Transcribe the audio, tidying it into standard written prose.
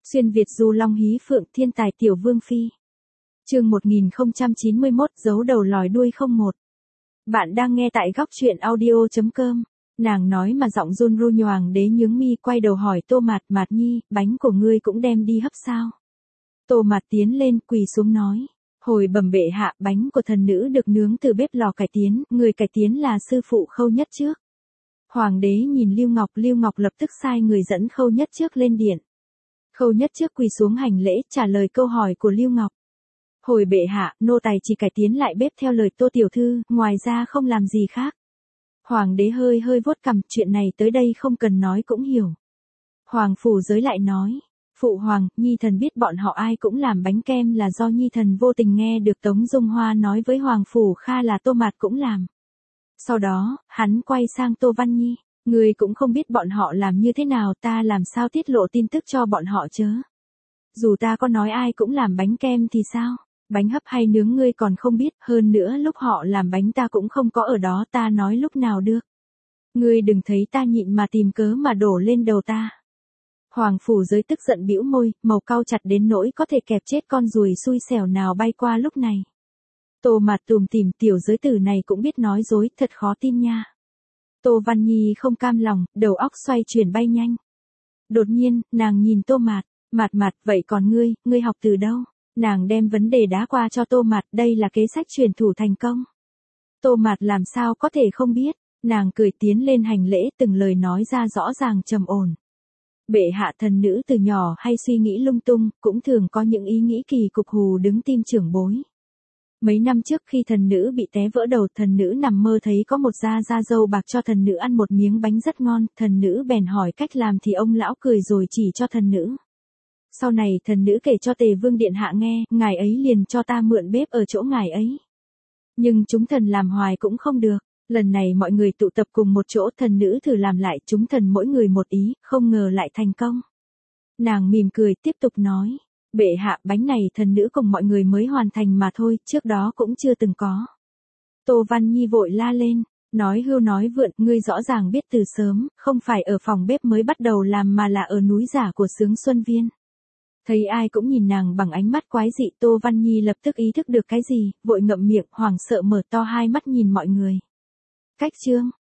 Xuyên Việt du long hí phượng thiên tài tiểu vương phi. Chương 1091 giấu đầu lòi đuôi 01. Bạn đang nghe tại góc truyện audio.com. Nàng nói mà giọng run ru nhoàng đế nhướng mi quay đầu hỏi Tô Mạt, Mạt Nhi, bánh của ngươi cũng đem đi hấp sao? Tô Mạt tiến lên quỳ xuống nói. Hồi bẩm bệ hạ, bánh của thần nữ được nướng từ bếp lò cải tiến, người cải tiến là sư phụ Khâu Nhất Trước. Hoàng đế nhìn Lưu Ngọc lập tức sai người dẫn Khâu Nhất Trước lên điện. Khâu Nhất Trước quỳ xuống hành lễ trả lời câu hỏi của Lưu Ngọc. Hồi bệ hạ, nô tài chỉ cải tiến lại bếp theo lời Tô tiểu thư, ngoài ra không làm gì khác. Hoàng đế hơi vuốt cằm, chuyện này tới đây không cần nói cũng hiểu. Hoàng phủ giới lại nói, phụ hoàng, nhi thần biết bọn họ ai cũng làm bánh kem là do nhi thần vô tình nghe được Tống Dung Hoa nói với Hoàng phủ Kha là Tô Mạt cũng làm. Sau đó, hắn quay sang Tô Văn Nhi, ngươi cũng không biết bọn họ làm như thế nào, ta làm sao tiết lộ tin tức cho bọn họ chớ. Dù ta có nói ai cũng làm bánh kem thì sao? Bánh hấp hay nướng ngươi còn không biết, hơn nữa lúc họ làm bánh ta cũng không có ở đó, ta nói lúc nào được. Ngươi đừng thấy ta nhịn mà tìm cớ mà đổ lên đầu ta. Hoàng phủ giới tức giận bĩu môi, màu cau chặt đến nỗi có thể kẹp chết con ruồi xui xẻo nào bay qua lúc này. Tô Mạt tủm tỉm, tiểu giới tử này cũng biết nói dối, thật khó tin nha. Tô Văn Nhi không cam lòng, đầu óc xoay chuyển bay nhanh. Đột nhiên, nàng nhìn Tô Mạt, Mạt, vậy còn ngươi học từ đâu? Nàng đem vấn đề đá qua cho Tô Mạt, đây là kế sách truyền thủ thành công. Tô Mạt làm sao có thể không biết, nàng cười tiến lên hành lễ, từng lời nói ra rõ ràng trầm ổn. Bệ hạ, thần nữ từ nhỏ hay suy nghĩ lung tung, cũng thường có những ý nghĩ kỳ cục hù đứng tim trưởng bối. Mấy năm trước khi thần nữ bị té vỡ đầu, thần nữ nằm mơ thấy có một da dâu bạc cho thần nữ ăn một miếng bánh rất ngon, thần nữ bèn hỏi cách làm thì ông lão cười rồi chỉ cho thần nữ. Sau này thần nữ kể cho Tề Vương Điện Hạ nghe, ngài ấy liền cho ta mượn bếp ở chỗ ngài ấy. Nhưng chúng thần làm hoài cũng không được, lần này mọi người tụ tập cùng một chỗ, thần nữ thử làm lại, chúng thần mỗi người một ý, không ngờ lại thành công. Nàng mỉm cười tiếp tục nói, bệ hạ, bánh này thần nữ cùng mọi người mới hoàn thành mà thôi, trước đó cũng chưa từng có. Tô Văn Nhi vội la lên, nói hưu nói vượn, ngươi rõ ràng biết từ sớm, không phải ở phòng bếp mới bắt đầu làm mà là ở núi giả của Sướng Xuân Viên. Thấy ai cũng nhìn nàng bằng ánh mắt quái dị, Tô Văn Nhi lập tức ý thức được cái gì, vội ngậm miệng, hoảng sợ mở to hai mắt nhìn mọi người. Cách chương,